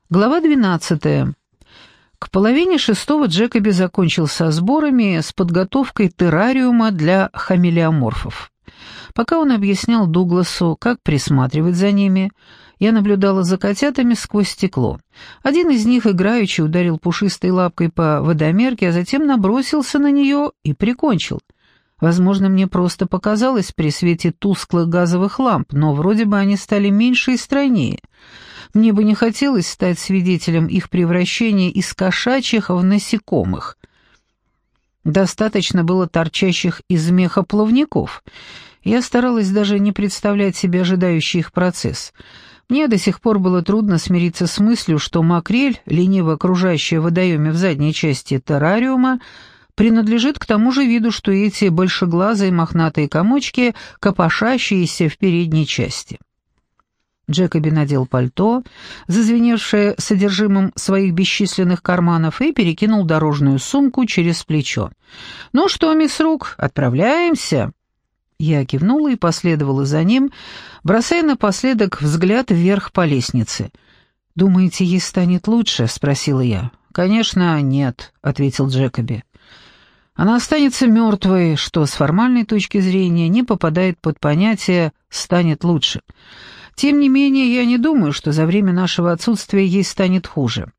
Глава 12. К половине шестого Джекоби закончил со сборами, с подготовкой террариума для хамелеоморфов. Пока он объяснял Дугласу, как присматривать за ними, я наблюдала за котятами сквозь стекло. Один из них играючи ударил пушистой лапкой по водомерке, а затем набросился на нее и прикончил. Возможно, мне просто показалось при свете тусклых газовых ламп, но вроде бы они стали меньше и стройнее. Мне бы не хотелось стать свидетелем их превращения из кошачьих в насекомых. Достаточно было торчащих из меха плавников. Я старалась даже не представлять себе ожидающий их процесс. Мне до сих пор было трудно смириться с мыслью, что макрель, лениво окружающая в водоеме в задней части террариума, принадлежит к тому же виду, что и эти большеглазые мохнатые комочки, копошащиеся в передней части. Джекоби надел пальто, зазвеневшее содержимым своих бесчисленных карманов, и перекинул дорожную сумку через плечо. «Ну что, мисс Рук, отправляемся?» Я кивнула и последовала за ним, бросая напоследок взгляд вверх по лестнице. «Думаете, ей станет лучше?» — спросила я. «Конечно, нет», — ответил Джекоби. «Она останется мертвой, что с формальной точки зрения не попадает под понятие «станет лучше». Тем не менее, я не думаю, что за время нашего отсутствия ей станет хуже».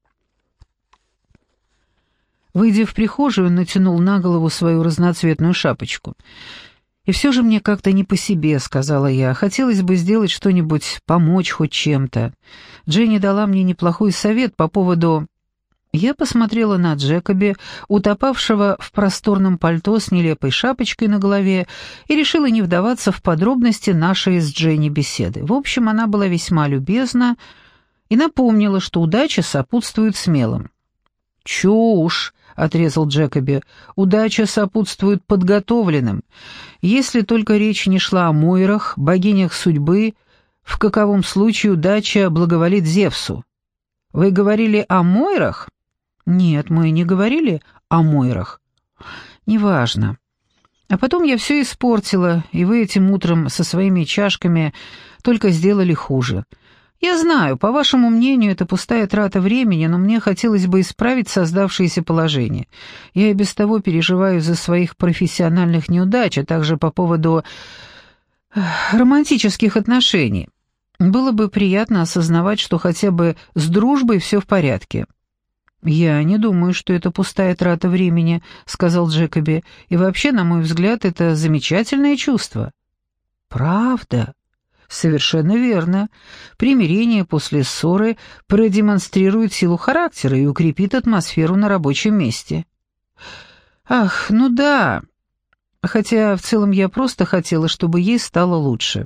Выйдя в прихожую, он натянул на голову свою разноцветную шапочку. «И все же мне как-то не по себе», — сказала я. «Хотелось бы сделать что-нибудь, помочь хоть чем-то. Дженни дала мне неплохой совет по поводу...» Я посмотрела на Джекоби, утопавшего в просторном пальто с нелепой шапочкой на голове, и решила не вдаваться в подробности нашей с Дженни беседы. В общем, она была весьма любезна и напомнила, что удача сопутствует смелым. «Чушь!» — отрезал Джекоби. «Удача сопутствует подготовленным. Если только речь не шла о Мойрах, богинях судьбы, в каковом случае удача благоволит Зевсу. Вы говорили о Мойрах?» «Нет, мы не говорили о Мойрах». «Неважно. А потом я все испортила, и вы этим утром со своими чашками только сделали хуже. Я знаю, по вашему мнению, это пустая трата времени, но мне хотелось бы исправить создавшееся положение. Я и без того переживаю из-за своих профессиональных неудач, а также по поводу романтических отношений. Было бы приятно осознавать, что хотя бы с дружбой все в порядке». «Я не думаю, что это пустая трата времени», — сказал Джекоби. «И вообще, на мой взгляд, это замечательное чувство». «Правда?» «Совершенно верно. Примирение после ссоры продемонстрирует силу характера и укрепит атмосферу на рабочем месте». «Ах, ну да. Хотя в целом я просто хотела, чтобы ей стало лучше».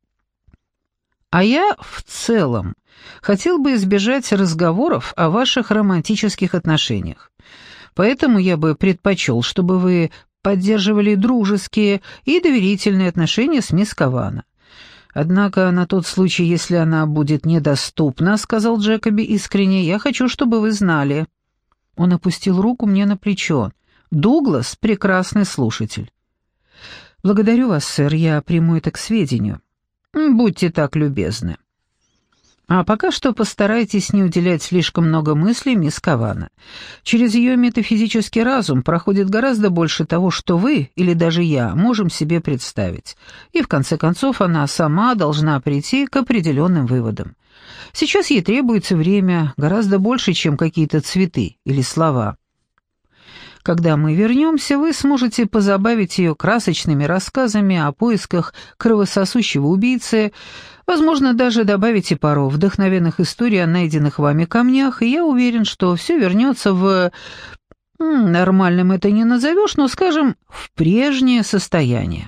«А я в целом хотел бы избежать разговоров о ваших романтических отношениях. Поэтому я бы предпочел, чтобы вы поддерживали дружеские и доверительные отношения с мисс Кавана. Однако на тот случай, если она будет недоступна, — сказал Джекоби искренне, — я хочу, чтобы вы знали». Он опустил руку мне на плечо. «Дуглас — прекрасный слушатель». «Благодарю вас, сэр, я приму это к сведению». «Будьте так любезны. А пока что постарайтесь не уделять слишком много мыслей мисс Кавана. Через ее метафизический разум проходит гораздо больше того, что вы, или даже я, можем себе представить. И в конце концов она сама должна прийти к определенным выводам. Сейчас ей требуется время гораздо больше, чем какие-то цветы или слова. Когда мы вернемся, вы сможете позабавить ее красочными рассказами о поисках кровососущего убийцы, возможно, даже добавите пару вдохновенных историй о найденных вами камнях, и я уверен, что все вернется в... нормальным это не назовешь, но, скажем, в прежнее состояние».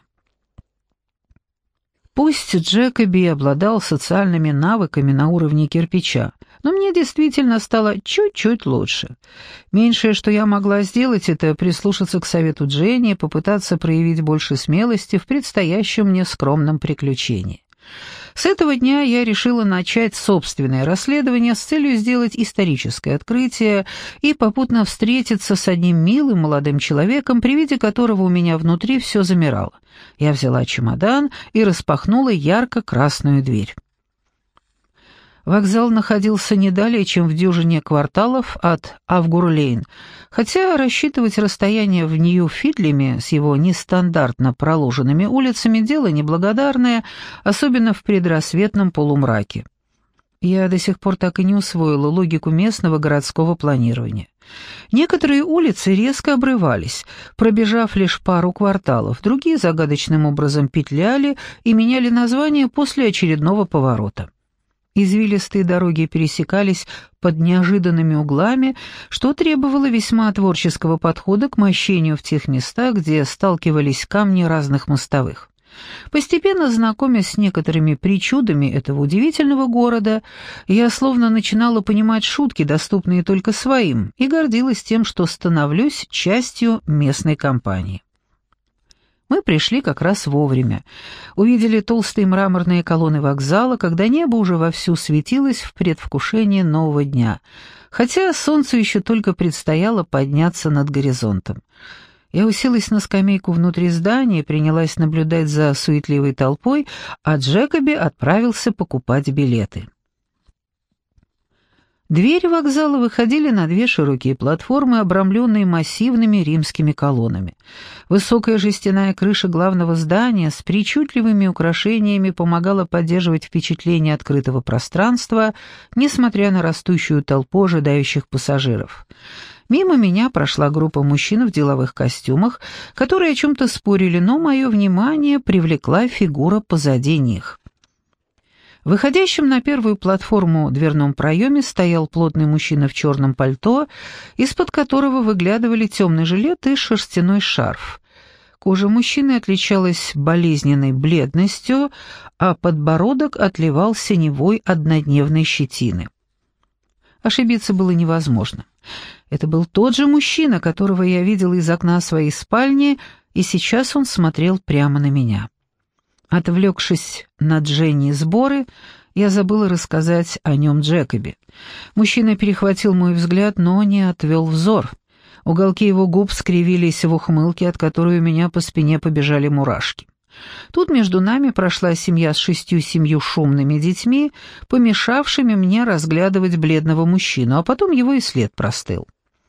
Пусть Джекоби обладал социальными навыками на уровне кирпича, но мне действительно стало чуть-чуть лучше. Меньшее, что я могла сделать, это прислушаться к совету Дженни и попытаться проявить больше смелости в предстоящем мне скромном приключении. С этого дня я решила начать собственное расследование с целью сделать историческое открытие и попутно встретиться с одним милым молодым человеком, при виде которого у меня внутри все замирало. Я взяла чемодан и распахнула ярко-красную дверь. Вокзал находился не далее, чем в дюжине кварталов от Авгур-Лейн, хотя рассчитывать расстояние в Нью-Фидлеме с его нестандартно проложенными улицами дело неблагодарное, особенно в предрассветном полумраке. Я до сих пор так и не усвоила логику местного городского планирования. Некоторые улицы резко обрывались, пробежав лишь пару кварталов, другие загадочным образом петляли и меняли название после очередного поворота. Извилистые дороги пересекались под неожиданными углами, что требовало весьма творческого подхода к мощению в тех местах, где сталкивались камни разных мостовых. Постепенно знакомясь с некоторыми причудами этого удивительного города, я словно начинала понимать шутки, доступные только своим, и гордилась тем, что становлюсь частью местной компании. Мы пришли как раз вовремя. Увидели толстые мраморные колонны вокзала, когда небо уже вовсю светилось в предвкушении нового дня, хотя солнцу еще только предстояло подняться над горизонтом. Я уселась на скамейку внутри здания и принялась наблюдать за суетливой толпой, а Джекоби отправился покупать билеты. Двери вокзала выходили на две широкие платформы, обрамленные массивными римскими колоннами. Высокая жестяная крыша главного здания с причудливыми украшениями помогала поддерживать впечатление открытого пространства, несмотря на растущую толпу ожидающих пассажиров. Мимо меня прошла группа мужчин в деловых костюмах, которые о чем-то спорили, но мое внимание привлекла фигура позади них. В выходящем на первую платформу дверном проеме стоял плотный мужчина в черном пальто, из-под которого выглядывали темный жилет и шерстяной шарф. Кожа мужчины отличалась болезненной бледностью, а подбородок отливал синевой однодневной щетины. Ошибиться было невозможно. Это был тот же мужчина, которого я видела из окна своей спальни, и сейчас он смотрел прямо на меня. Отвлекшись на Дженни и сборы, я забыла рассказать о нем Джекоби. Мужчина перехватил мой взгляд, но не отвел взор. Уголки его губ скривились в ухмылке, от которой у меня по спине побежали мурашки. Тут между нами прошла семья с 6-7 шумными детьми, помешавшими мне разглядывать бледного мужчину, а потом его и след простыл.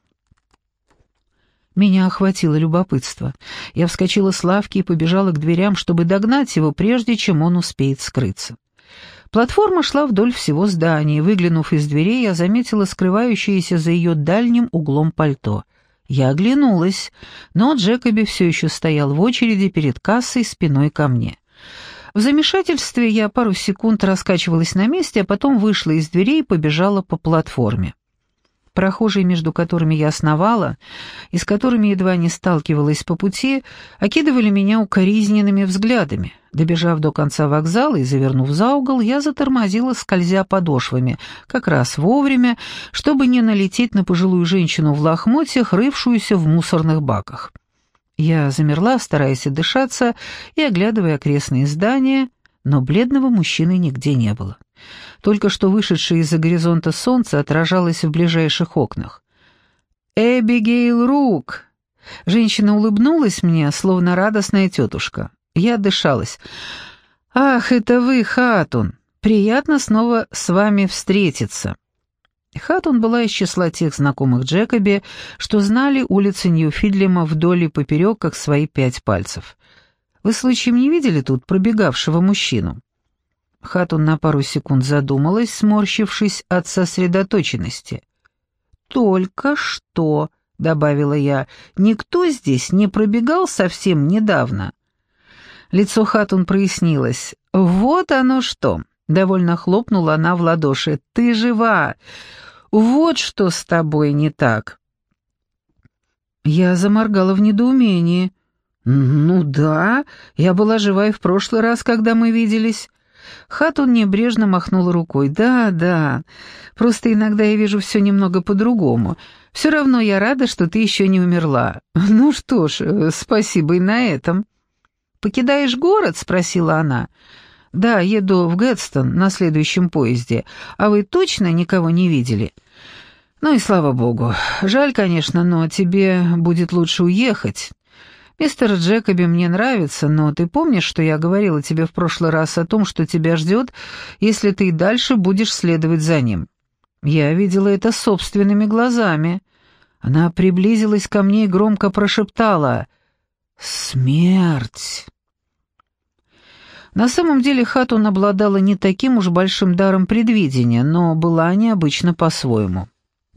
Меня охватило любопытство. Я вскочила с лавки и побежала к дверям, чтобы догнать его, прежде чем он успеет скрыться. Платформа шла вдоль всего здания. Выглянув из дверей, я заметила скрывающееся за ее дальним углом пальто. Я оглянулась, но Джекоби все еще стоял в очереди перед кассой спиной ко мне. В замешательстве я пару секунд раскачивалась на месте, а потом вышла из дверей и побежала по платформе. Прохожие, между которыми я сновала, и с которыми едва не сталкивалась по пути, окидывали меня укоризненными взглядами. Добежав до конца вокзала и завернув за угол, я затормозила, скользя подошвами, как раз вовремя, чтобы не налететь на пожилую женщину в лохмотьях, рывшуюся в мусорных баках. Я замерла, стараясь отдышаться и оглядывая окрестные здания, но бледного мужчины нигде не было. Только что вышедшее из-за горизонта солнце отражалось в ближайших окнах. «Эбигейл Рук!» Женщина улыбнулась мне, словно радостная тетушка. Я отдышалась. «Ах, это вы, Хатун! Приятно снова с вами встретиться!» Хатун была из числа тех знакомых Джекоби, что знали улицы Нью-Фидлема вдоль и поперек, как свои 5 пальцев. «Вы случаем не видели тут пробегавшего мужчину?» Хатун на пару секунд задумалась, сморщившись от сосредоточенности. «Только что», — добавила я, — «никто здесь не пробегал совсем недавно». Лицо Хатун прояснилось. «Вот оно что!» — довольно хлопнула она в ладоши. «Ты жива! Вот что с тобой не так!» Я заморгала в недоумении. «Ну да, я была жива и в прошлый раз, когда мы виделись». Хатун небрежно махнула рукой. «Да, просто иногда я вижу все немного по-другому. Все равно я рада, что ты еще не умерла». «Ну что ж, спасибо и на этом». «Покидаешь город?» — спросила она. «Да, еду в Гэдстон на следующем поезде. А вы точно никого не видели?» «Ну и слава богу. Жаль, конечно, но тебе будет лучше уехать. «Мистер Джекоби мне нравится, но ты помнишь, что я говорила тебе в прошлый раз о том, что тебя ждет, если ты и дальше будешь следовать за ним? Я видела это собственными глазами». Она приблизилась ко мне и громко прошептала: «Смерть!» На самом деле Хатун обладала не таким уж большим даром предвидения, но была необычна по-своему.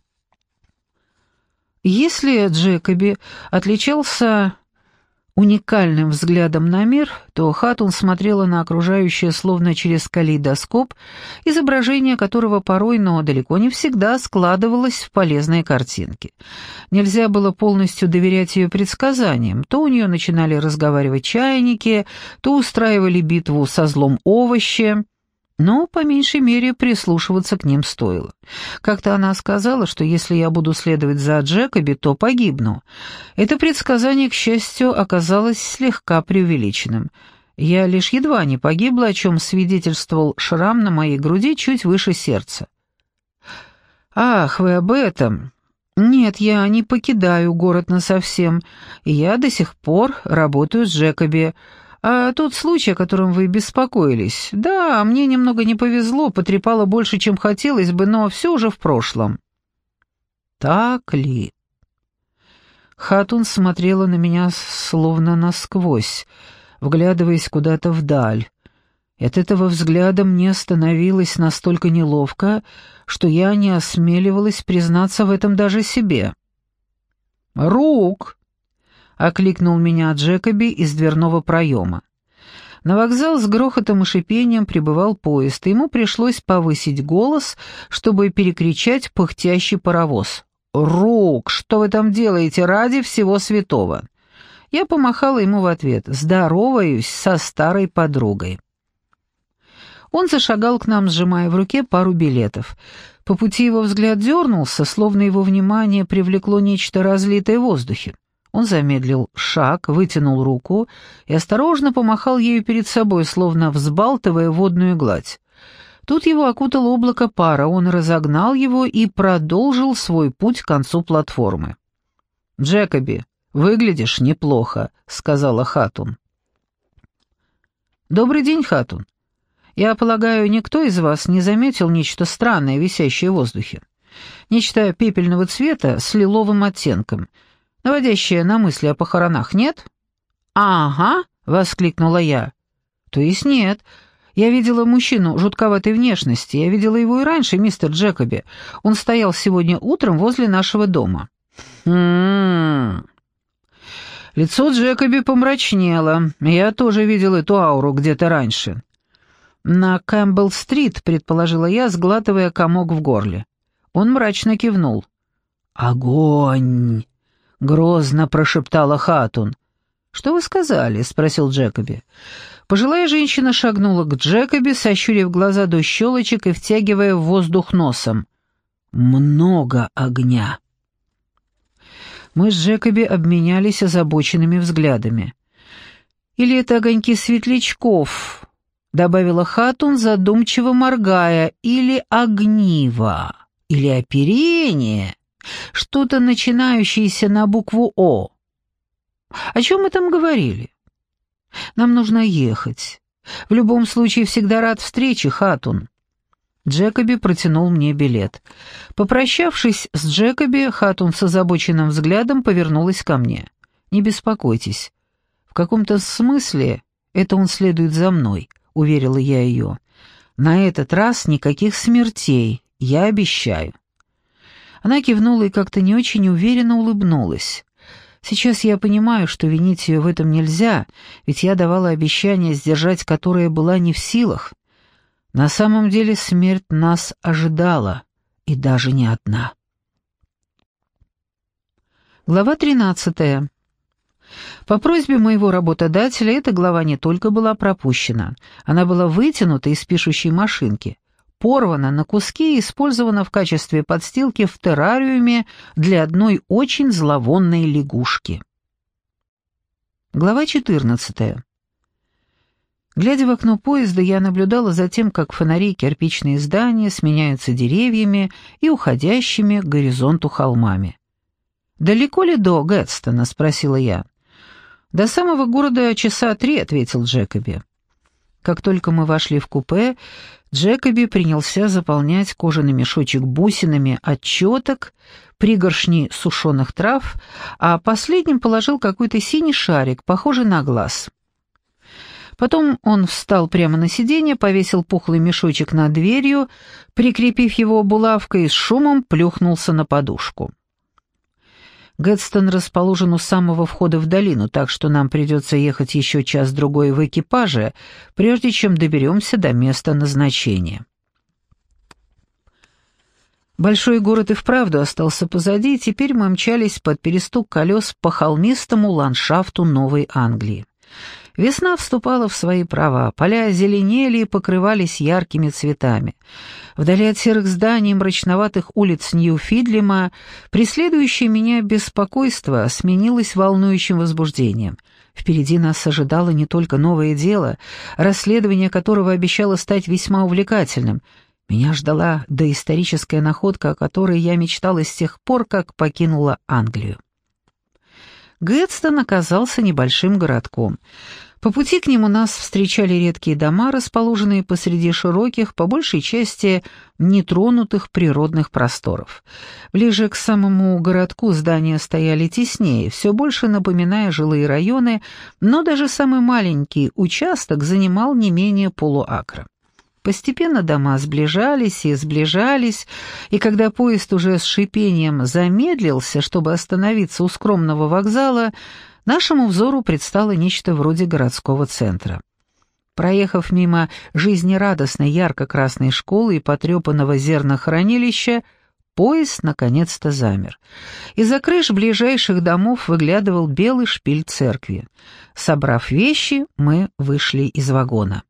Если Джекоби отличался уникальным взглядом на мир, то Хатун смотрела на окружающее словно через калейдоскоп, изображение которого порой, но далеко не всегда складывалось в полезные картинки. Нельзя было полностью доверять ее предсказаниям. То у нее начинали разговаривать чайники, то устраивали битву со злом овощи. Но, по меньшей мере, прислушиваться к ним стоило. Как-то она сказала, что если я буду следовать за Джекоби, то погибну. Это предсказание, к счастью, оказалось слегка преувеличенным. Я лишь едва не погибла, о чем свидетельствовал шрам на моей груди чуть выше сердца. «Ах, вы об этом?» «Нет, я не покидаю город насовсем, и я до сих пор работаю с Джекоби. А тот случай, о котором вы беспокоились, да, мне немного не повезло, потрепало больше, чем хотелось бы, но все уже в прошлом». «Так ли?» Хатун смотрела на меня словно насквозь, вглядываясь куда-то вдаль. От этого взгляда мне становилось настолько неловко, что я не осмеливалась признаться в этом даже себе. «Рук!» — окликнул меня Джекоби из дверного проема. На вокзал с грохотом и шипением прибывал поезд, и ему пришлось повысить голос, чтобы перекричать пыхтящий паровоз. «Рук, что вы там делаете ради всего святого?» Я помахала ему в ответ: «Здороваюсь со старой подругой». Он зашагал к нам, сжимая в руке пару билетов. По пути его взгляд дернулся, словно его внимание привлекло нечто разлитое в воздухе. Он замедлил шаг, вытянул руку и осторожно помахал ею перед собой, словно взбалтывая водную гладь. Тут его окутало облако пара, он разогнал его и продолжил свой путь к концу платформы. «Джекоби, выглядишь неплохо», — сказала Хатун. «Добрый день, Хатун. Я полагаю, никто из вас не заметил нечто странное, висящее в воздухе? Нечто пепельного цвета с лиловым оттенком, наводящее на мысли о похоронах, нет?» «Ага», — воскликнула я. «То есть нет. Я видела мужчину жутковатой внешности. Я видела его и раньше, мистер Джекоби. Он стоял сегодня утром возле нашего дома». Лицо Джекоби помрачнело. Я тоже видел эту ауру где-то раньше. «На Кэмпбелл-стрит», — предположила я, сглатывая комок в горле. Он мрачно кивнул. «Огонь!» — грозно прошептала Хатун. «Что вы сказали?» — спросил Джекоби. Пожилая женщина шагнула к Джекоби, сощурив глаза до щелочек и втягивая в воздух носом. «Много огня». Мы с Джекоби обменялись озабоченными взглядами. «Или это огоньки светлячков?» — добавила Хатун, задумчиво моргая. «Или огниво, или оперение, что-то начинающееся на букву «О». О чем мы там говорили? Нам нужно ехать. В любом случае, всегда рад встрече, Хатун». Джекоби протянул мне билет. Попрощавшись с Джекоби, Хатун с озабоченным взглядом повернулась ко мне. «Не беспокойтесь. В каком-то смысле это он следует за мной», — уверила я ее. «На этот раз никаких смертей, я обещаю». Она кивнула и как-то не очень уверенно улыбнулась. Сейчас я понимаю, что винить ее в этом нельзя, ведь я давала обещание, сдержать которое была не в силах. На самом деле смерть нас ожидала, и даже не одна. Глава 13. По просьбе моего работодателя эта глава не только была пропущена, она была вытянута из пишущей машинки, порвана на куски и использована в качестве подстилки в террариуме для одной очень зловонной лягушки. Глава 14. Глядя в окно поезда, я наблюдала за тем, как фонари и кирпичные здания сменяются деревьями и уходящими к горизонту холмами. «Далеко ли до Гэтстона?» — спросила я. «До самого города часа 3», — ответил Джекоби. Как только мы вошли в купе, Джекоби принялся заполнять кожаный мешочек бусинами от четок, пригоршней сушеных трав, а последним положил какой-то синий шарик, похожий на глаз. Потом он встал прямо на сиденье, повесил пухлый мешочек над дверью, прикрепив его булавкой, и с шумом плюхнулся на подушку. Гэдстон расположен у самого входа в долину, так что нам придется ехать еще час-другой в экипаже, прежде чем доберемся до места назначения. Большой город и вправду остался позади, и теперь мы мчались под перестук колес по холмистому ландшафту Новой Англии. Весна вступала в свои права, поля зеленели и покрывались яркими цветами. Вдали от серых зданий и мрачноватых улиц Нью-Фидлема преследующее меня беспокойство сменилось волнующим возбуждением. Впереди нас ожидало не только новое дело, расследование которого обещало стать весьма увлекательным. Меня ждала доисторическая находка, о которой я мечтала с тех пор, как покинула Англию. Гэдстон оказался небольшим городком. По пути к нему нас встречали редкие дома, расположенные посреди широких, по большей части нетронутых природных просторов. Ближе к самому городку здания стояли теснее, все больше напоминая жилые районы, но даже самый маленький участок занимал не менее полуакра. Постепенно дома сближались и сближались, и когда поезд уже с шипением замедлился, чтобы остановиться у скромного вокзала, нашему взору предстало нечто вроде городского центра. Проехав мимо жизнерадостной ярко-красной школы и потрепанного зернохранилища, поезд наконец-то замер. Из-за крыш ближайших домов выглядывал белый шпиль церкви. Собрав вещи, мы вышли из вагона.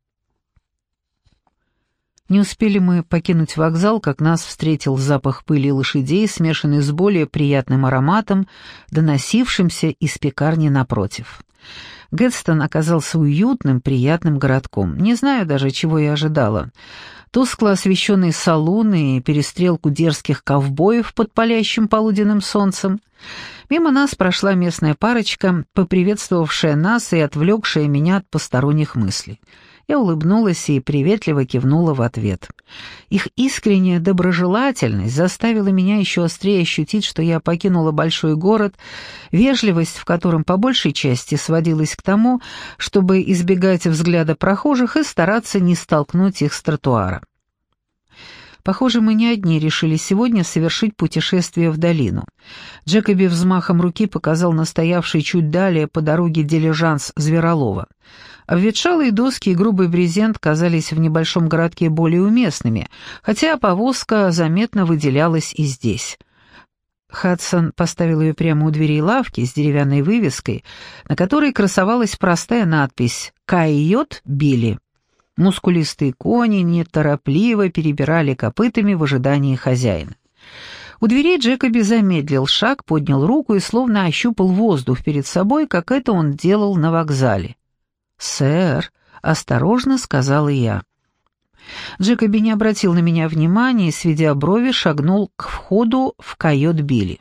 Не успели мы покинуть вокзал, как нас встретил запах пыли лошадей, смешанный с более приятным ароматом, доносившимся из пекарни напротив. Гэдстон оказался уютным, приятным городком. Не знаю даже, чего я ожидала. Тускло освещенные салуны и перестрелку дерзких ковбоев под палящим полуденным солнцем. Мимо нас прошла местная парочка, поприветствовавшая нас и отвлекшая меня от посторонних мыслей. Я улыбнулась и приветливо кивнула в ответ. Их искренняя доброжелательность заставила меня еще острее ощутить, что я покинула большой город, вежливость в котором по большей части сводилась к тому, чтобы избегать взгляда прохожих и стараться не столкнуть их с тротуара. Похоже, мы не одни решили сегодня совершить путешествие в долину. Джекоби взмахом руки показал настоявший чуть далее по дороге дилижанс Зверолова. Обветшалые доски и грубый брезент казались в небольшом городке более уместными, хотя повозка заметно выделялась и здесь. Хадсон поставил ее прямо у дверей лавки с деревянной вывеской, на которой красовалась простая надпись «Койот Билли». Мускулистые кони неторопливо перебирали копытами в ожидании хозяина. У дверей Джекоби замедлил шаг, поднял руку и словно ощупал воздух перед собой, как это он делал на вокзале. «Сэр», — осторожно сказала я. Джекоби не обратил на меня внимания и, сведя брови, шагнул к входу в койот Билли.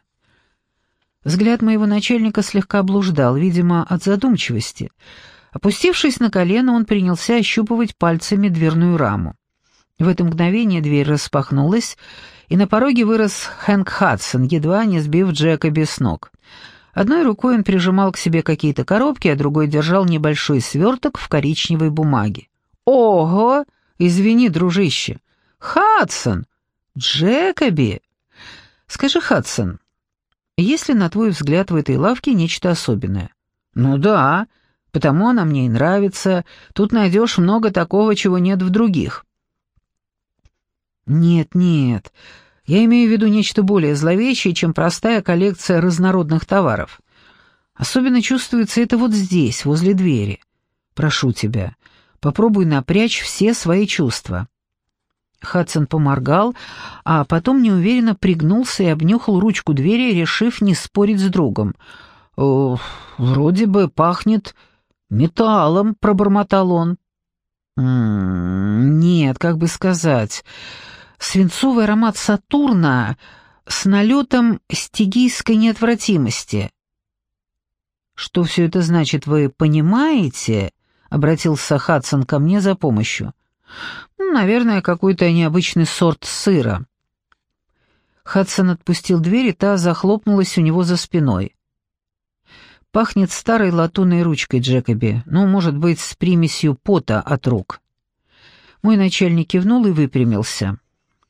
Взгляд моего начальника слегка блуждал, видимо, от задумчивости. Опустившись на колено, он принялся ощупывать пальцами дверную раму. В это мгновение дверь распахнулась, и на пороге вырос Хэнк Хадсон, едва не сбив Джекоби с ног. Одной рукой он прижимал к себе какие-то коробки, а другой держал небольшой сверток в коричневой бумаге. «Ого! Извини, дружище!» «Хадсон! Джекоби!» «Скажи, Хадсон, есть ли, на твой взгляд, в этой лавке нечто особенное?» «Ну да, потому она мне и нравится. Тут найдешь много такого, чего нет в других». «Нет, нет. Я имею в виду нечто более зловещее, чем простая коллекция разнородных товаров. Особенно чувствуется это вот здесь, возле двери. Прошу тебя, попробуй напрячь все свои чувства». Хадсон поморгал, а потом неуверенно пригнулся и обнюхал ручку двери, решив не спорить с другом. «Вроде бы пахнет металлом», — пробормотал он. «Нет, как бы сказать, свинцовый аромат Сатурна с налетом стигийской неотвратимости». «Что все это значит, вы понимаете?» — обратился Хадсон ко мне за помощью. «Наверное, какой-то необычный сорт сыра». Хадсон отпустил дверь, и та захлопнулась у него за спиной. «Пахнет старой латунной ручкой, Джекоби, может быть, с примесью пота от рук». Мой начальник кивнул и выпрямился.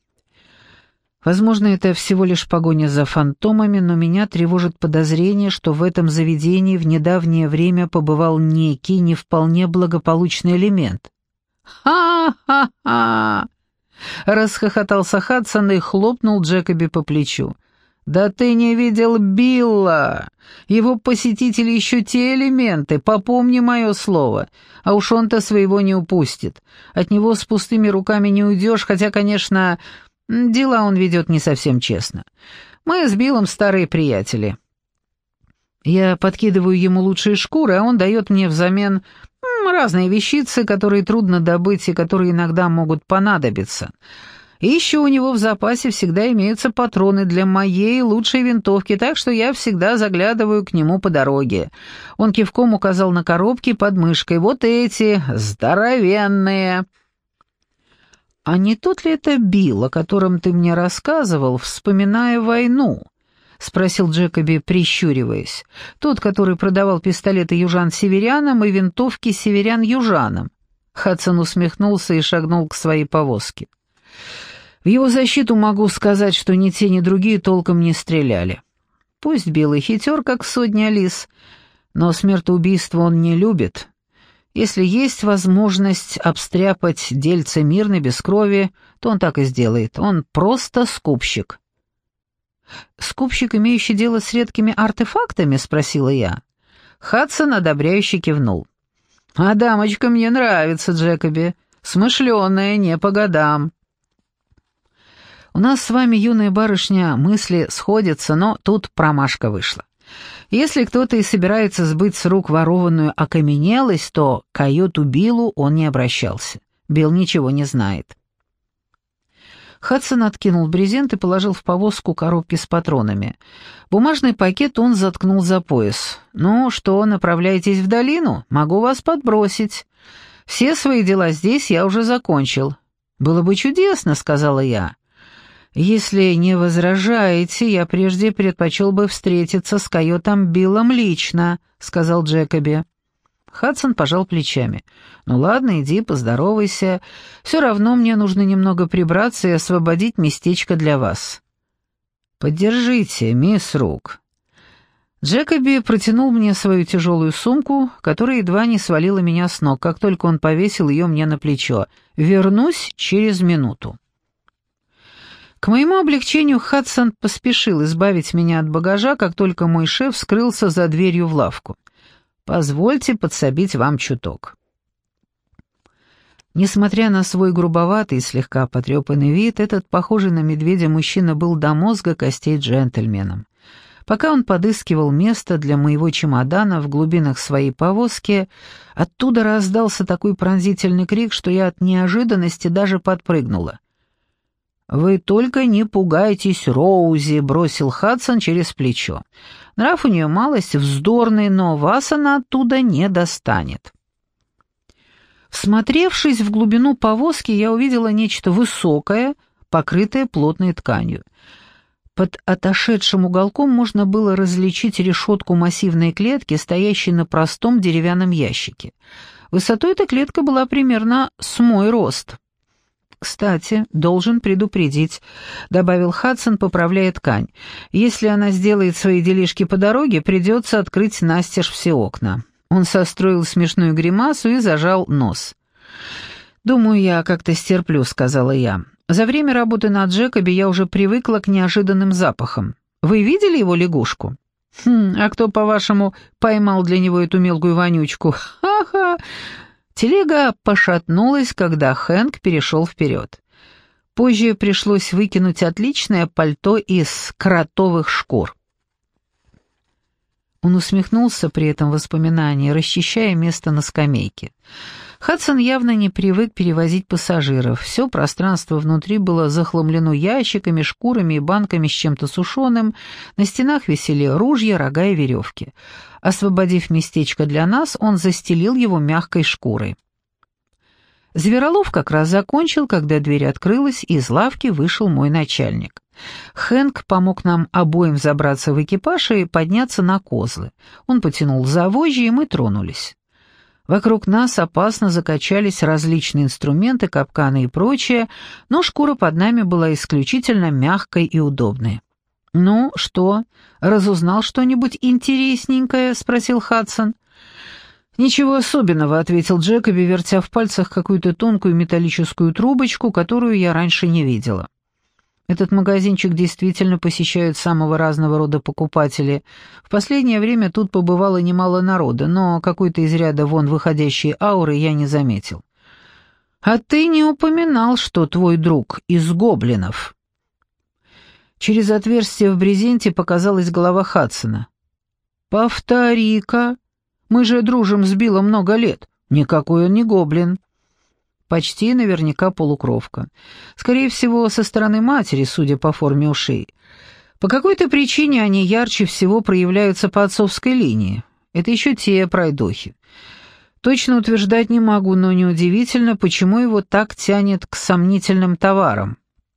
Возможно, это всего лишь погоня за фантомами, но меня тревожит подозрение, что в этом заведении в недавнее время побывал некий не вполне благополучный элемент. «Ха-ха-ха!» — расхохотался Хадсон и хлопнул Джекоби по плечу. «Да ты не видел Билла! Его посетители еще те элементы, попомни мое слово. А уж он-то своего не упустит. От него с пустыми руками не уйдешь, хотя, конечно, дела он ведет не совсем честно. Мы с Биллом старые приятели. Я подкидываю ему лучшие шкуры, а он дает мне взамен разные вещицы, которые трудно добыть и которые иногда могут понадобиться. И еще у него в запасе всегда имеются патроны для моей лучшей винтовки, так что я всегда заглядываю к нему по дороге. Он кивком указал на коробки под мышкой. Вот эти, здоровенные. «А не тот ли это Билл, о котором ты мне рассказывал, вспоминая войну?» — спросил Джекоби, прищуриваясь. «Тот, который продавал пистолеты южан-северянам и винтовки северян-южанам». Хадсон усмехнулся и шагнул к своей повозке. «В его защиту могу сказать, что ни те, ни другие толком не стреляли. Пусть Билл хитер, как сотня лис, но смертоубийство он не любит. Если есть возможность обстряпать дельце мирно, без крови, то он так и сделает. Он просто скупщик». «Скупщик, имеющий дело с редкими артефактами?» — спросила я. Хадсон одобряюще кивнул. «А дамочка мне нравится, Джекоби. Смышленая, не по годам». «У нас с вами, юная барышня, мысли сходятся, но тут промашка вышла. Если кто-то и собирается сбыть с рук ворованную окаменелость, то к койоту Биллу он не обращался. Билл ничего не знает». Хадсон откинул брезент и положил в повозку коробки с патронами. Бумажный пакет он заткнул за пояс. «Ну что, направляетесь в долину? Могу вас подбросить. Все свои дела здесь я уже закончил». «Было бы чудесно», — сказала я. «Если не возражаете, я прежде предпочел бы встретиться с койотом Биллом лично», — сказал Джекоби. Хадсон пожал плечами. «Ну ладно, иди, поздоровайся. Все равно мне нужно немного прибраться и освободить местечко для вас». «Подержите, мисс Рук». Джекоби протянул мне свою тяжелую сумку, которая едва не свалила меня с ног, как только он повесил ее мне на плечо. «Вернусь через минуту». К моему облегчению Хадсон поспешил избавить меня от багажа, как только мой шеф скрылся за дверью в лавку. «Позвольте подсобить вам чуток». Несмотря на свой грубоватый и слегка потрепанный вид, этот, похожий на медведя мужчина, был до мозга костей джентльменом. Пока он подыскивал место для моего чемодана в глубинах своей повозки, оттуда раздался такой пронзительный крик, что я от неожиданности даже подпрыгнула. «Вы только не пугайтесь, Роузи», — бросил Хадсон через плечо. «Нрав у нее малость вздорный, но вас она оттуда не достанет». Всмотревшись в глубину повозки, я увидела нечто высокое, покрытое плотной тканью. Под отошедшим уголком можно было различить решетку массивной клетки, стоящей на простом деревянном ящике. Высотой эта клетка была примерно с мой рост. «Кстати, должен предупредить», — добавил Хадсон, поправляя ткань. «Если она сделает свои делишки по дороге, придется открыть настежь все окна». Он состроил смешную гримасу и зажал нос. «Думаю, я как-то стерплю», — сказала я. «За время работы на Джекоби я уже привыкла к неожиданным запахам. Вы видели его лягушку?» А кто, по-вашему, поймал для него эту мелкую вонючку? Ха-ха!» Телега пошатнулась, когда Хэнк перешел вперед. Позже пришлось выкинуть отличное пальто из кротовых шкур. Он усмехнулся при этом воспоминании, расчищая место на скамейке. Хадсон явно не привык перевозить пассажиров. Все пространство внутри было захламлено ящиками, шкурами и банками с чем-то сушеным. На стенах висели ружья, рога и веревки. Освободив местечко для нас, он застелил его мягкой шкурой. Зверолов как раз закончил, когда дверь открылась, и из лавки вышел мой начальник. Хэнк помог нам обоим забраться в экипаж и подняться на козлы. Он потянул за вожжи, и мы тронулись. Вокруг нас опасно закачались различные инструменты, капканы и прочее, но шкура под нами была исключительно мягкой и удобной. «Ну, что, разузнал что-нибудь интересненькое?» — спросил Хадсон. «Ничего особенного», — ответил Джекоби, вертя в пальцах какую-то тонкую металлическую трубочку, которую я раньше не видела. Этот магазинчик действительно посещают самого разного рода покупатели. В последнее время тут побывало немало народа, но какой-то из ряда вон выходящей ауры я не заметил. «А ты не упоминал, что твой друг из гоблинов?» Через отверстие в брезенте показалась голова Хадсона. «Повтори-ка. Мы же дружим с Биллом много лет. Никакой он не гоблин». Почти наверняка полукровка. Скорее всего, со стороны матери, судя по форме ушей. По какой-то причине они ярче всего проявляются по отцовской линии. Это еще те пройдохи. Точно утверждать не могу, но неудивительно, почему его так тянет к сомнительным товарам.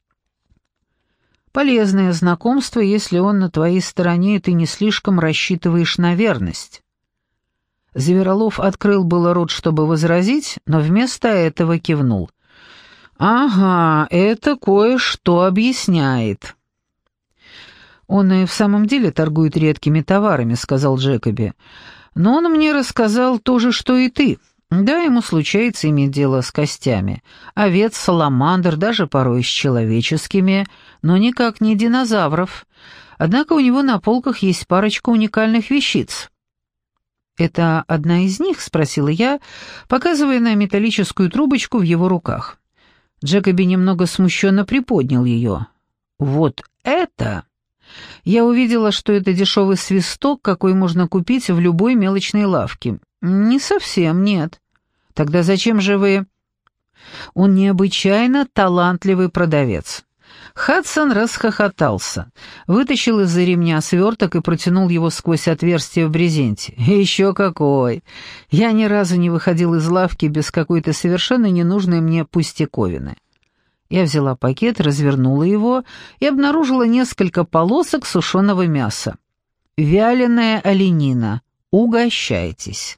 Полезное знакомство, если он на твоей стороне, и ты не слишком рассчитываешь на верность. Зверолов открыл было рот, чтобы возразить, но вместо этого кивнул. «Ага, это кое-что объясняет». «Он и в самом деле торгует редкими товарами», — сказал Джекоби. «Но он мне рассказал то же, что и ты. Да, ему случается иметь дело с костями. Овец, саламандр, даже порой с человеческими, но никак не динозавров. Однако у него на полках есть парочка уникальных вещиц». «Это одна из них?» — спросила я, показывая на металлическую трубочку в его руках. Джекоби немного смущенно приподнял ее. «Вот это!» Я увидела, что это дешевый свисток, какой можно купить в любой мелочной лавке. «Не совсем, нет». «Тогда зачем же вы...» «Он необычайно талантливый продавец». Хадсон расхохотался, вытащил из-за ремня сверток и протянул его сквозь отверстие в брезенте. «Еще какой! Я ни разу не выходил из лавки без какой-то совершенно ненужной мне пустяковины». Я взяла пакет, развернула его и обнаружила несколько полосок сушеного мяса. «Вяленая оленина. Угощайтесь».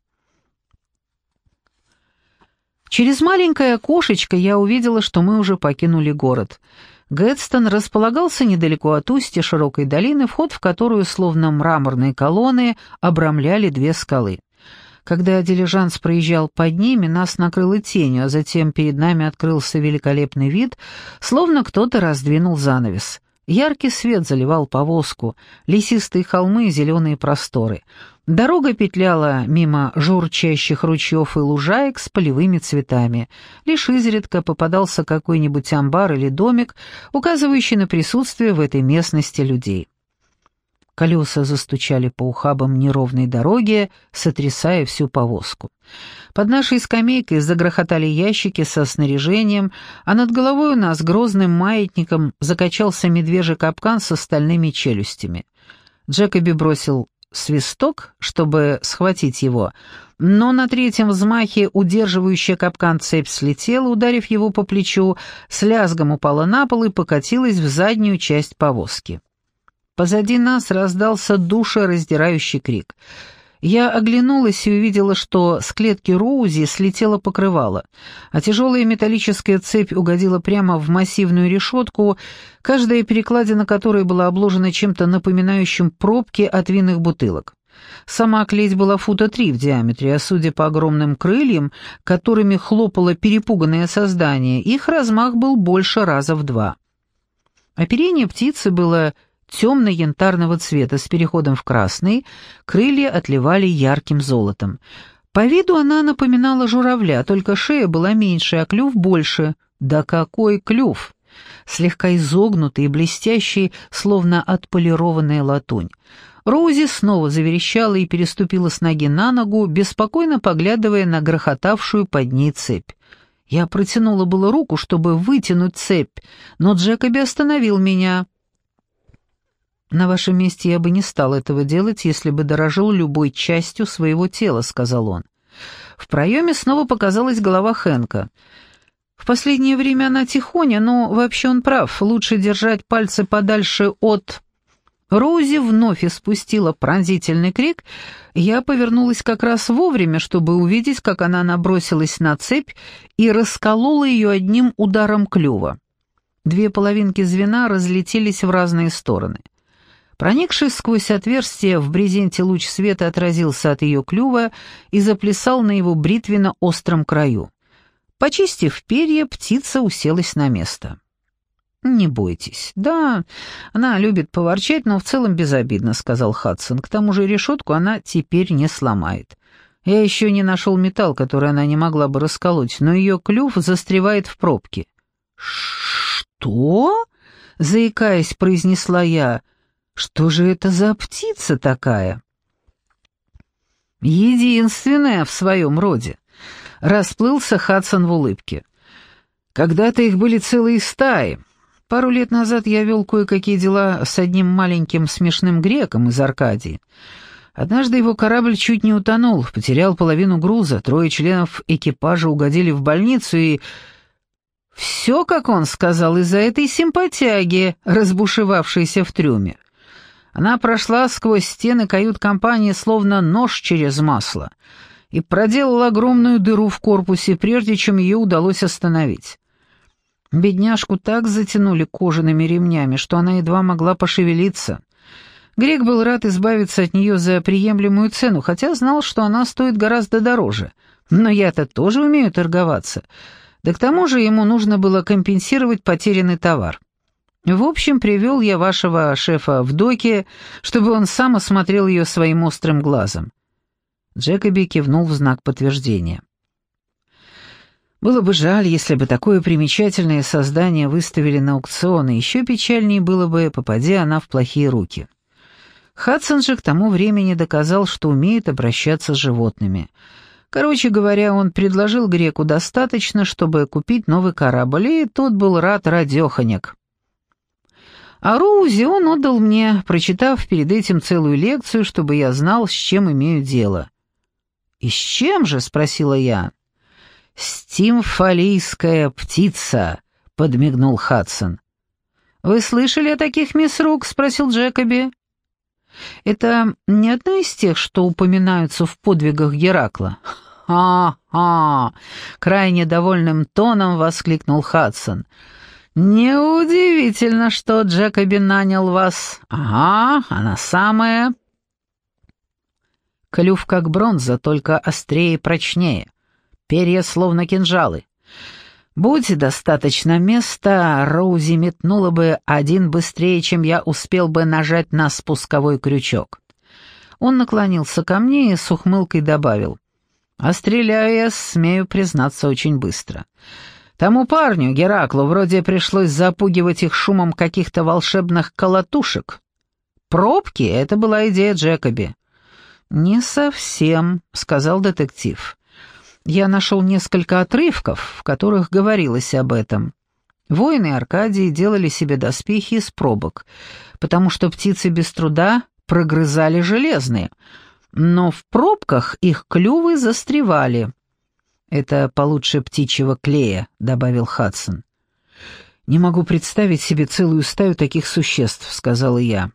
Через маленькое окошечко я увидела, что мы уже покинули город. Гэдстон располагался недалеко от устья широкой долины, вход в которую, словно мраморные колонны, обрамляли две скалы. Когда дилижанс проезжал под ними, нас накрыло тенью, а затем перед нами открылся великолепный вид, словно кто-то раздвинул занавес. Яркий свет заливал повозку, лесистые холмы и зеленые просторы. Дорога петляла мимо журчащих ручьев и лужаек с полевыми цветами. Лишь изредка попадался какой-нибудь амбар или домик, указывающий на присутствие в этой местности людей. Колеса застучали по ухабам неровной дороги, сотрясая всю повозку. Под нашей скамейкой загрохотали ящики со снаряжением, а над головой у нас грозным маятником закачался медвежий капкан со стальными челюстями. Джекоби бросил свисток, чтобы схватить его, но на третьем взмахе удерживающая капкан цепь слетела, ударив его по плечу, с лязгом упала на пол и покатилась в заднюю часть повозки. Позади нас раздался душераздирающий крик. Я оглянулась и увидела, что с клетки Роузи слетело покрывало, а тяжелая металлическая цепь угодила прямо в массивную решетку, каждая перекладина которой была обложена чем-то напоминающим пробки от винных бутылок. Сама клеть была 3 фута в диаметре, а судя по огромным крыльям, которыми хлопало перепуганное создание, их размах был больше раза в 2. Оперение птицы было темно-янтарного цвета с переходом в красный, крылья отливали ярким золотом. По виду она напоминала журавля, только шея была меньше, а клюв больше. Да какой клюв! слегка изогнутый и блестящий, словно отполированная латунь. Роузи снова заверещала и переступила с ноги на ногу, беспокойно поглядывая на грохотавшую под ней цепь. Я протянула было руку, чтобы вытянуть цепь, но Джекоби остановил меня. «На вашем месте я бы не стал этого делать, если бы дорожил любой частью своего тела», — сказал он. В проеме снова показалась голова Хэнка. В последнее время она тихоня, но вообще он прав, лучше держать пальцы подальше от... Роузи вновь испустила пронзительный крик, я повернулась как раз вовремя, чтобы увидеть, как она набросилась на цепь и расколола ее одним ударом клюва. Две половинки звена разлетелись в разные стороны. Проникший сквозь отверстие в брезенте луч света отразился от ее клюва и заплясал на его бритвенно-остром краю. Почистив перья, птица уселась на место. «Не бойтесь. Да, она любит поворчать, но в целом безобидно», — сказал Хадсон. «К тому же решетку она теперь не сломает. Я еще не нашел металл, который она не могла бы расколоть, но ее клюв застревает в пробке». «Что?» — заикаясь, произнесла я. «Что же это за птица такая?» «Единственная в своем роде», — расплылся Хадсон в улыбке. «Когда-то их были целые стаи. Пару лет назад я вел кое-какие дела с одним маленьким смешным греком из Аркадии. Однажды его корабль чуть не утонул, потерял половину груза, 3 членов экипажа угодили в больницу и... Все, как он сказал, из-за этой симпатяги, разбушевавшейся в трюме. Она прошла сквозь стены кают-компании словно нож через масло и проделала огромную дыру в корпусе, прежде чем ее удалось остановить. Бедняжку так затянули кожаными ремнями, что она едва могла пошевелиться. Грек был рад избавиться от нее за приемлемую цену, хотя знал, что она стоит гораздо дороже. Но я-то тоже умею торговаться. Да к тому же ему нужно было компенсировать потерянный товар. В общем, привел я вашего шефа в доки, чтобы он сам осмотрел ее своим острым глазом. Джекоби кивнул в знак подтверждения. Было бы жаль, если бы такое примечательное создание выставили на аукцион, и еще печальнее было бы, попадя она в плохие руки. Хадсон же к тому времени доказал, что умеет обращаться с животными. Короче говоря, он предложил греку достаточно, чтобы купить новый корабль, и тот был рад радеханяк. А Роузи он отдал мне, прочитав перед этим целую лекцию, чтобы я знал, с чем имею дело. «И с чем же?» — спросила я. «Стимфалийская птица», — подмигнул Хадсон. «Вы слышали о таких, мисс Рук?» — спросил Джекоби. «Это не одна из тех, что упоминаются в подвигах Геракла?» «Ха-ха!» — крайне довольным тоном воскликнул Хадсон. «Неудивительно, что Джекоби нанял вас. Ага, она самая...» Клюв как бронза, только острее и прочнее. Перья словно кинжалы. Будь достаточно места, Роузи метнула бы один быстрее, чем я успел бы нажать на спусковой крючок. Он наклонился ко мне и с ухмылкой добавил: «А стреляю я, смею признаться, очень быстро. Тому парню, Гераклу, вроде пришлось запугивать их шумом каких-то волшебных колотушек. Пробки — это была идея Джекоби». «Не совсем», — сказал детектив. «Я нашел несколько отрывков, в которых говорилось об этом. Воины Аркадии делали себе доспехи из пробок, потому что птицы без труда прогрызали железные, но в пробках их клювы застревали». «Это получше птичьего клея», — добавил Хадсон. «Не могу представить себе целую стаю таких существ», — сказала я.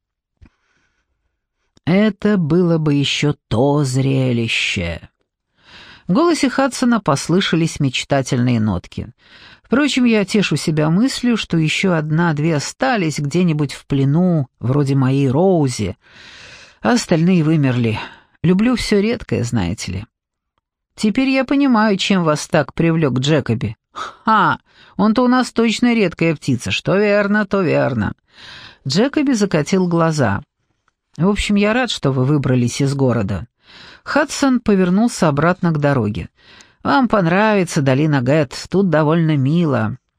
«Это было бы еще то зрелище». В голосе Хадсона послышались мечтательные нотки. Впрочем, я тешу себя мыслью, что еще 1-2 остались где-нибудь в плену, вроде моей Роузи, а остальные вымерли. Люблю все редкое, знаете ли. Теперь я понимаю, чем вас так привлек Джекоби. Ха, он-то у нас точно редкая птица, что верно, то верно. Джекоби закатил глаза. В общем, я рад, что вы выбрались из города. Хадсон повернулся обратно к дороге. «Вам понравится долина Гэт, тут довольно мило».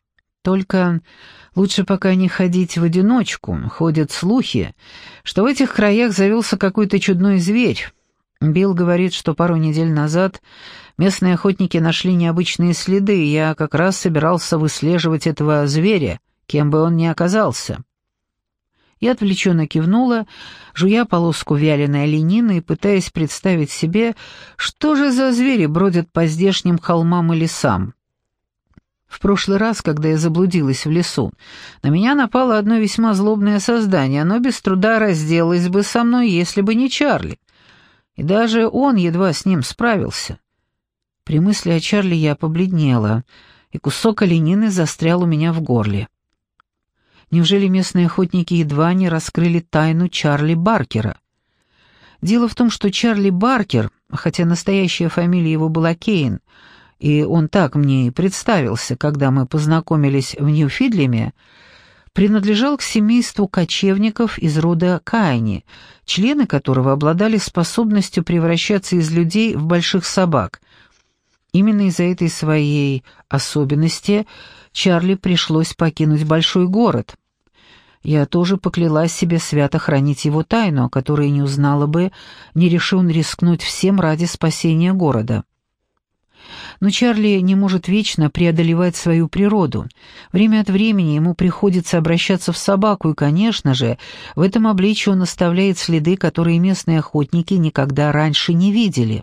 Только лучше пока не ходить в одиночку. Ходят слухи, что в этих краях завелся какой-то чудной зверь. Билл говорит, что пару недель назад местные охотники нашли необычные следы, и я как раз собирался выслеживать этого зверя, кем бы он ни оказался. Я отвлеченно кивнула, жуя полоску вяленой оленины и пытаясь представить себе, что же за звери бродят по здешним холмам и лесам. В прошлый раз, когда я заблудилась в лесу, на меня напало одно весьма злобное создание. Оно без труда разделалось бы со мной, если бы не Чарли. И даже он едва с ним справился. При мысли о Чарли я побледнела, и кусок оленины застрял у меня в горле. Неужели местные охотники едва не раскрыли тайну Чарли Баркера? Дело в том, что Чарли Баркер, хотя настоящая фамилия его была Кейн, и он так мне и представился, когда мы познакомились в Нью-Фидлеме, принадлежал к семейству кочевников из рода Кайни, члены которого обладали способностью превращаться из людей в больших собак. Именно из-за этой своей особенности Чарли пришлось покинуть большой город. Я тоже поклялась себе свято хранить его тайну, о которой не узнала бы, не решил он рискнуть всем ради спасения города. Но Чарли не может вечно преодолевать свою природу. Время от времени ему приходится обращаться в собаку, и, конечно же, в этом обличье он оставляет следы, которые местные охотники никогда раньше не видели.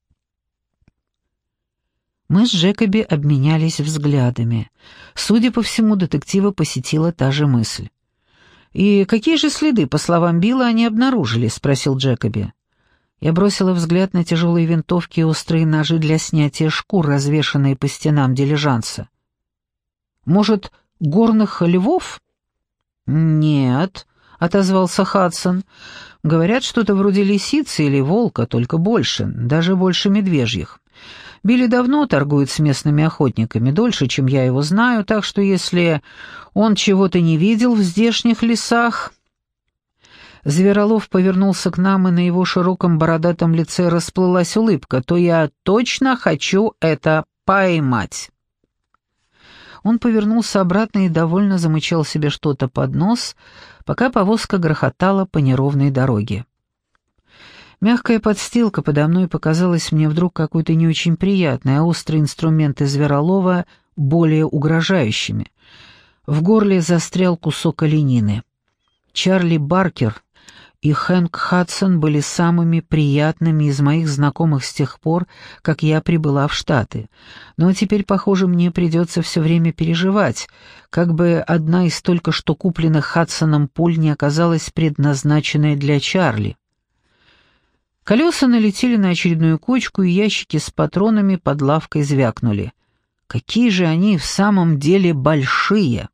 Мы с Джекоби обменялись взглядами. Судя по всему, детектива посетила та же мысль. «И какие же следы, по словам Билла, они обнаружили?» — спросил Джекоби. Я бросила взгляд на тяжелые винтовки и острые ножи для снятия шкур, развешанные по стенам дилижанса. «Может, горных львов?» «Нет», — отозвался Хадсон. «Говорят, что-то вроде лисицы или волка, только больше, даже больше медвежьих. Билли давно торгует с местными охотниками, дольше, чем я его знаю, так что если он чего-то не видел в здешних лесах...» Зверолов повернулся к нам, и на его широком бородатом лице расплылась улыбка. «То я точно хочу это поймать». Он повернулся обратно и довольно замычал себе что-то под нос, пока повозка грохотала по неровной дороге. Мягкая подстилка подо мной показалась мне вдруг какой-то не очень приятной, а острые инструменты Зверолова более угрожающими. В горле застрял кусок оленины. Чарли Баркер и Хэнк Хадсон были самыми приятными из моих знакомых с тех пор, как я прибыла в Штаты. Но теперь, похоже, мне придется все время переживать, как бы одна из только что купленных Хадсоном пуль не оказалась предназначенной для Чарли. Колеса налетели на очередную кочку, и ящики с патронами под лавкой звякнули. Какие же они в самом деле большие!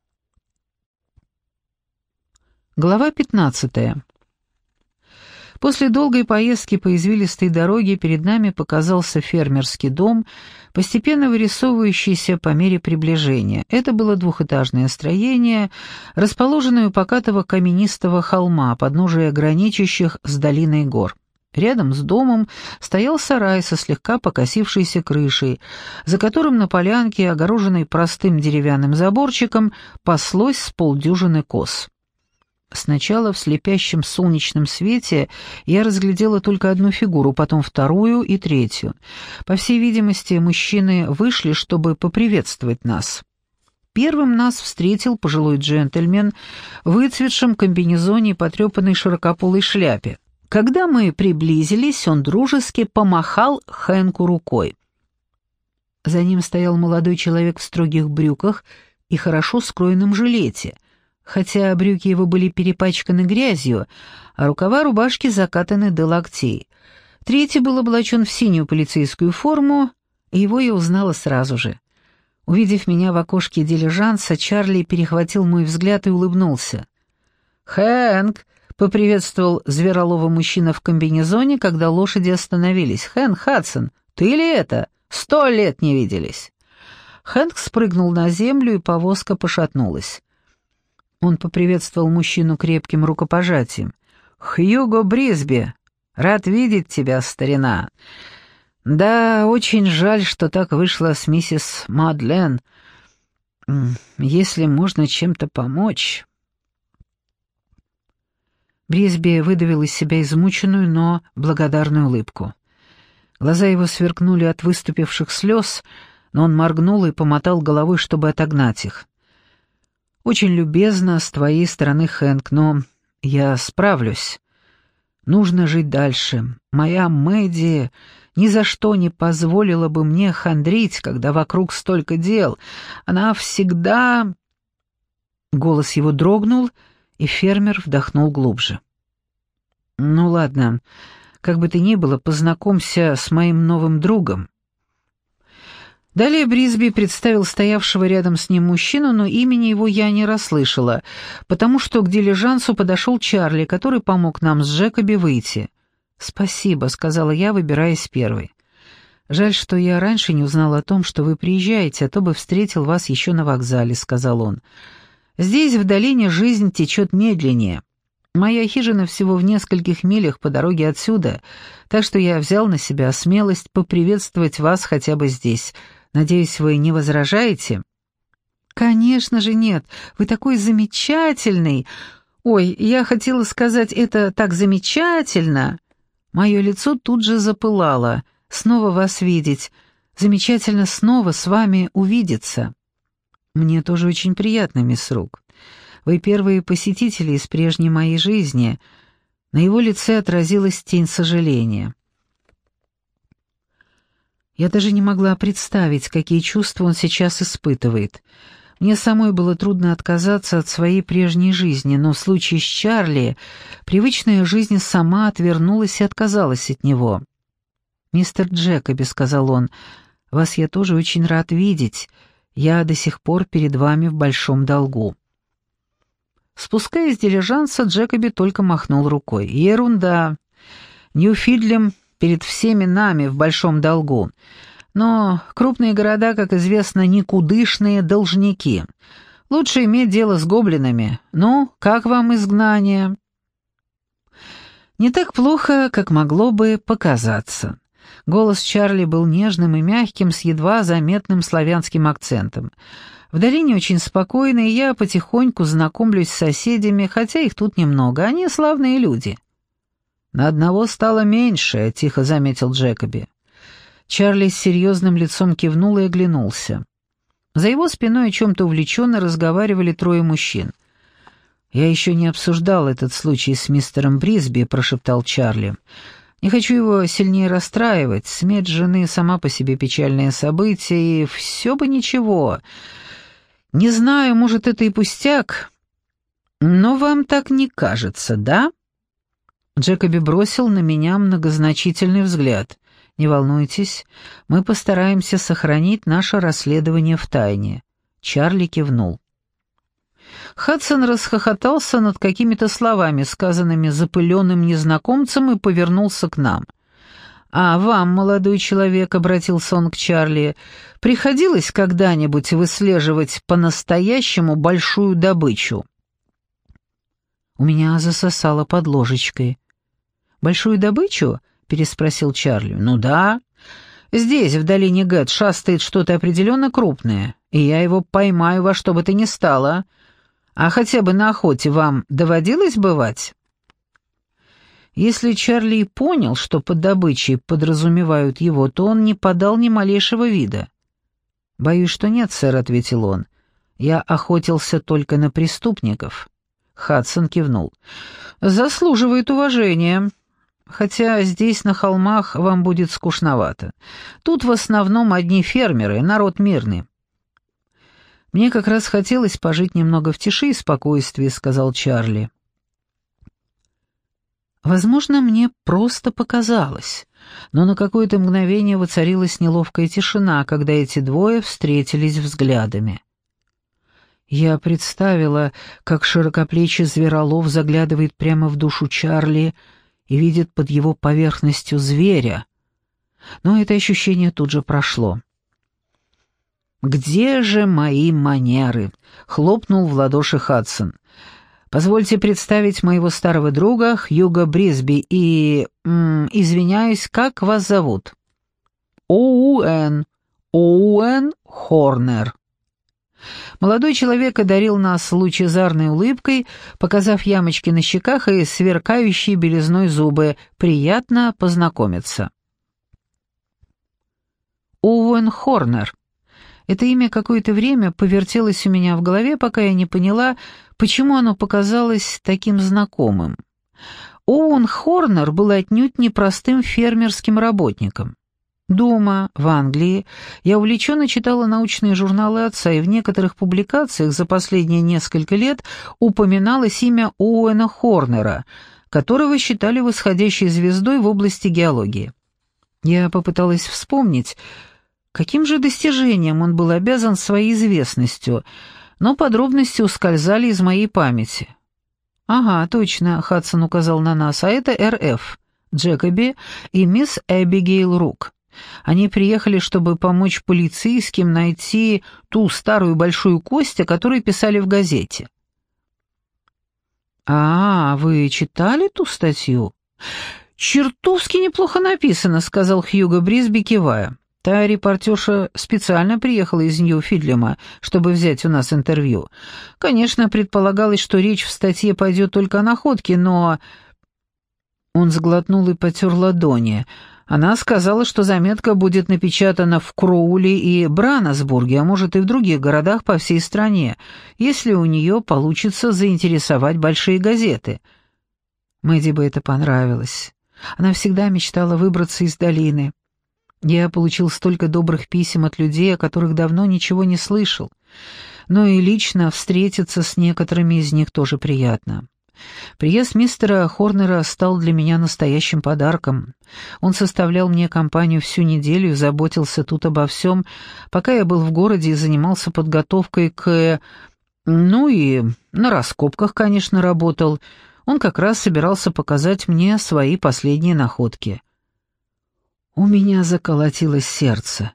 Глава 15. После долгой поездки по извилистой дороге перед нами показался фермерский дом, постепенно вырисовывающийся по мере приближения. Это было двухэтажное строение, расположенное у покатого каменистого холма, подножия граничащих с долиной гор. Рядом с домом стоял сарай со слегка покосившейся крышей, за которым на полянке, огороженной простым деревянным заборчиком, паслось с полдюжины коз. Сначала в слепящем солнечном свете я разглядела только одну фигуру, потом вторую и третью. По всей видимости, мужчины вышли, чтобы поприветствовать нас. Первым нас встретил пожилой джентльмен в выцветшем комбинезоне и потрепанной широкополой шляпе. Когда мы приблизились, он дружески помахал Хэнку рукой. За ним стоял молодой человек в строгих брюках и хорошо скроенном жилете, хотя брюки его были перепачканы грязью, а рукава рубашки закатаны до локтей. Третий был облачен в синюю полицейскую форму, и его я узнала сразу же. Увидев меня в окошке дилижанса, Чарли перехватил мой взгляд и улыбнулся. «Хэнк!» — поприветствовал Зверолова мужчина в комбинезоне, когда лошади остановились. «Хэнк Хадсон, ты ли это? 100 лет не виделись!» Хэнк спрыгнул на землю, и повозка пошатнулась. Он поприветствовал мужчину крепким рукопожатием. «Хьюго Брисби! Рад видеть тебя, старина! Да, очень жаль, что так вышло с миссис Мадлен. Если можно чем-то помочь...» Брисби выдавил из себя измученную, но благодарную улыбку. Глаза его сверкнули от выступивших слез, но он моргнул и помотал головой, чтобы отогнать их. «Очень любезно с твоей стороны, Хэнк, но я справлюсь. Нужно жить дальше. Моя Мэдди ни за что не позволила бы мне хандрить, когда вокруг столько дел. Она всегда...» Голос его дрогнул, и фермер вдохнул глубже. «Ну ладно, как бы то ни было, познакомься с моим новым другом». Далее Брисби представил стоявшего рядом с ним мужчину, но имени его я не расслышала, потому что к дилижансу подошел Чарли, который помог нам с Джекоби выйти. «Спасибо», — сказала я, выбираясь первой. «Жаль, что я раньше не узнал о том, что вы приезжаете, а то бы встретил вас еще на вокзале», — сказал он. «Здесь, в долине, жизнь течет медленнее. Моя хижина всего в нескольких милях по дороге отсюда, так что я взял на себя смелость поприветствовать вас хотя бы здесь. Надеюсь, вы не возражаете?» «Конечно же нет. Вы такой замечательный. Ой, я хотела сказать, это так замечательно!» Мое лицо тут же запылало. «Снова вас видеть. Замечательно снова с вами увидеться». «Мне тоже очень приятно, мисс Рук. Вы первые посетители из прежней моей жизни». На его лице отразилась тень сожаления. Я даже не могла представить, какие чувства он сейчас испытывает. Мне самой было трудно отказаться от своей прежней жизни, но в случае с Чарли привычная жизнь сама отвернулась и отказалась от него. «Мистер Джекоби», — сказал он, — «вас я тоже очень рад видеть. Я до сих пор перед вами в большом долгу». Спускаясь с дилижанса, Джекоби только махнул рукой. «Ерунда. Ньюфидлем перед всеми нами в большом долгу. Но крупные города, как известно, никудышные должники. Лучше иметь дело с гоблинами. Ну, как вам изгнание?» Не так плохо, как могло бы показаться. Голос Чарли был нежным и мягким, с едва заметным славянским акцентом. В долине очень спокойно, и я потихоньку знакомлюсь с соседями, хотя их тут немного, они славные люди. «На одного стало меньше», — тихо заметил Джекоби. Чарли с серьезным лицом кивнул и оглянулся. За его спиной о чем-то увлеченно разговаривали трое мужчин. «Я еще не обсуждал этот случай с мистером Брисби», — прошептал Чарли. «Не хочу его сильнее расстраивать. Смерть жены сама по себе печальное событие, и все бы ничего. Не знаю, может, это и пустяк, но вам так не кажется, да?» Джекоби бросил на меня многозначительный взгляд. «Не волнуйтесь, мы постараемся сохранить наше расследование в тайне». Чарли кивнул. Хадсон расхохотался над какими-то словами, сказанными запыленным незнакомцем, и повернулся к нам. «А вам, молодой человек, — обратился он к Чарли, — приходилось когда-нибудь выслеживать по-настоящему большую добычу?» У меня засосало под ложечкой. «Большую добычу?» — переспросил Чарли. «Ну да. Здесь, в долине Гэт, шастает что-то определенно крупное, и я его поймаю во что бы то ни стало. А хотя бы на охоте вам доводилось бывать?» Если Чарли и понял, что под добычей подразумевают его, то он не подал ни малейшего вида. «Боюсь, что нет, сэр», — ответил он. «Я охотился только на преступников». Хадсон кивнул. «Заслуживает уважения. Хотя здесь, на холмах, вам будет скучновато. Тут в основном одни фермеры, народ мирный». «Мне как раз хотелось пожить немного в тиши и спокойствии», — сказал Чарли. Возможно, мне просто показалось, но на какое-то мгновение воцарилась неловкая тишина, когда эти двое встретились взглядами. Я представила, как широкоплечий зверолов заглядывает прямо в душу Чарли и видит под его поверхностью зверя, но это ощущение тут же прошло. «Где же мои манеры?» — хлопнул в ладоши Хадсон. «Позвольте представить моего старого друга Хьюго Брисби и... извиняюсь, как вас зовут?» «Оуэн Хорнер». Молодой человек одарил нас лучезарной улыбкой, показав ямочки на щеках и сверкающие белизной зубы. Приятно познакомиться. Оуэн Хорнер. Это имя какое-то время повертелось у меня в голове, пока я не поняла, почему оно показалось таким знакомым. Оуэн Хорнер был отнюдь не простым фермерским работником. Дома, в Англии, я увлеченно читала научные журналы отца, и в некоторых публикациях за последние несколько лет упоминалось имя Оуэна Хорнера, которого считали восходящей звездой в области геологии. Я попыталась вспомнить, каким же достижением он был обязан своей известностью, но подробности ускользали из моей памяти. «Ага, точно», — Хадсон указал на нас, — «а это Р.Ф. Джекоби и мисс Эбигейл Рук. Они приехали, чтобы помочь полицейским найти ту старую большую кость, о которой писали в газете». «А, вы читали ту статью?» «Чертовски неплохо написано», — сказал Хьюго Брисби, кивая. «Та репортерша специально приехала из Нью-Фидлема, чтобы взять у нас интервью. Конечно, предполагалось, что речь в статье пойдет только о находке, но...» Он сглотнул и потер ладони. «Она сказала, что заметка будет напечатана в Кроули и Браннесбурге, а может и в других городах по всей стране, если у нее получится заинтересовать большие газеты». Мэдди бы это понравилось. Она всегда мечтала выбраться из долины. Я получил столько добрых писем от людей, о которых давно ничего не слышал. Но и лично встретиться с некоторыми из них тоже приятно. Приезд мистера Хорнера стал для меня настоящим подарком. Он составлял мне компанию всю неделю и заботился тут обо всем, пока я был в городе и занимался подготовкой к... Ну и на раскопках, конечно, работал. Он как раз собирался показать мне свои последние находки. У меня заколотилось сердце.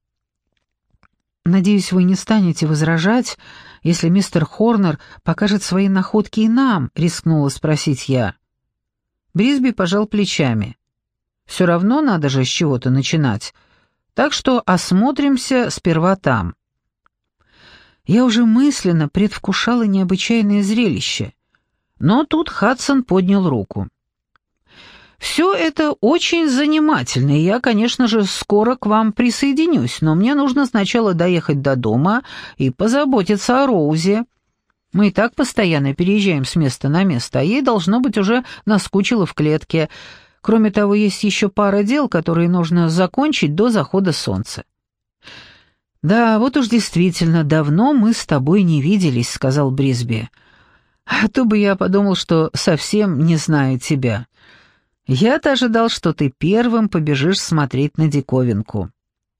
«Надеюсь, вы не станете возражать, если мистер Хорнер покажет свои находки и нам», — рискнула спросить я. Брисби пожал плечами. «Все равно надо же с чего-то начинать, так что осмотримся сперва там». Я уже мысленно предвкушала необычайное зрелище, но тут Хадсон поднял руку. «Все это очень занимательно, и я, конечно же, скоро к вам присоединюсь, но мне нужно сначала доехать до дома и позаботиться о Роузе. Мы и так постоянно переезжаем с места на место, а ей, должно быть, уже наскучило в клетке. Кроме того, есть еще пара дел, которые нужно закончить до захода солнца». «Да, вот уж действительно, давно мы с тобой не виделись», — сказал Брисби. «А то бы я подумал, что совсем не знаю тебя. Я-то ожидал, что ты первым побежишь смотреть на диковинку».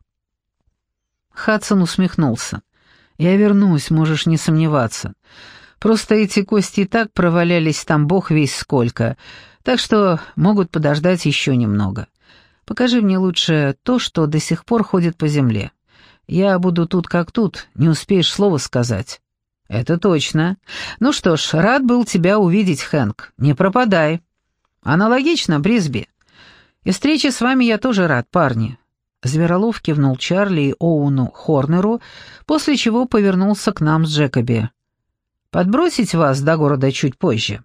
Хадсон усмехнулся. «Я вернусь, можешь не сомневаться. Просто эти кости и так провалялись там бог весь сколько, так что могут подождать еще немного. Покажи мне лучше то, что до сих пор ходит по земле. Я буду тут как тут, не успеешь слова сказать». «Это точно. Ну что ж, рад был тебя увидеть, Хэнк. Не пропадай». «Аналогично, Брисби. И встрече с вами я тоже рад, парни». Зверолов кивнул Чарли и Оуэну Хорнеру, после чего повернулся к нам с Джекоби. «Подбросить вас до города чуть позже?»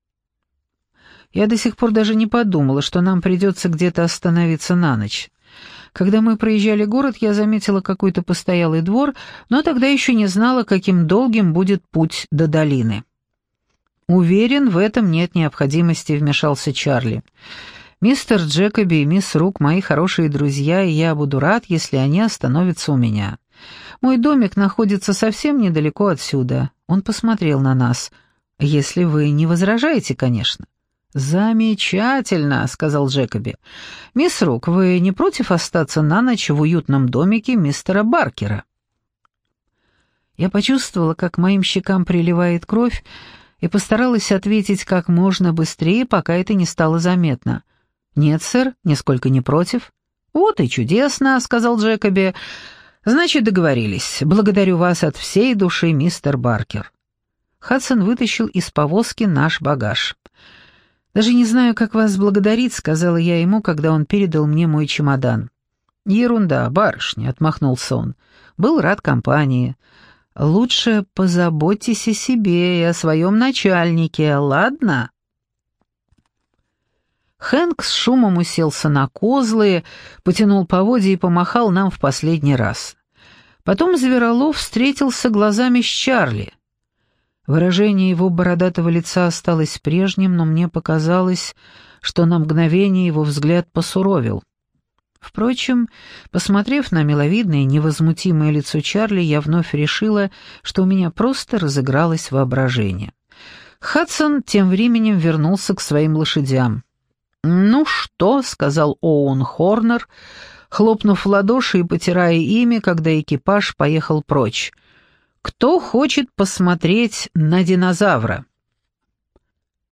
Я до сих пор даже не подумала, что нам придется где-то остановиться на ночь. Когда мы проезжали город, я заметила какой-то постоялый двор, но тогда еще не знала, каким долгим будет путь до долины. «Уверен, в этом нет необходимости», — вмешался Чарли. «Мистер Джекоби и мисс Рук мои хорошие друзья, и я буду рад, если они остановятся у меня. Мой домик находится совсем недалеко отсюда». Он посмотрел на нас. «Если вы не возражаете, конечно». «Замечательно», — сказал Джекоби. «Мисс Рук, вы не против остаться на ночь в уютном домике мистера Баркера?» Я почувствовала, как моим щекам приливает кровь, и постаралась ответить как можно быстрее, пока это не стало заметно. «Нет, сэр, нисколько не против». «Вот и чудесно», — сказал Джекоби. «Значит, договорились. Благодарю вас от всей души, мистер Баркер». Хадсон вытащил из повозки наш багаж. «Даже не знаю, как вас благодарить», — сказала я ему, когда он передал мне мой чемодан. «Ерунда, барышня», — отмахнулся он. «Был рад компании. Лучше позаботьтесь о себе и о своем начальнике, ладно?» Хэнк с шумом уселся на козлы, потянул поводья и помахал нам в последний раз. Потом Зверолов встретился глазами с Чарли. Выражение его бородатого лица осталось прежним, но мне показалось, что на мгновение его взгляд посуровил. Впрочем, посмотрев на миловидное, невозмутимое лицо Чарли, я вновь решила, что у меня просто разыгралось воображение. Хадсон тем временем вернулся к своим лошадям. «Ну что?» — сказал Оуэн Хорнер, хлопнув в ладоши и потирая ими, когда экипаж поехал прочь. «Кто хочет посмотреть на динозавра?»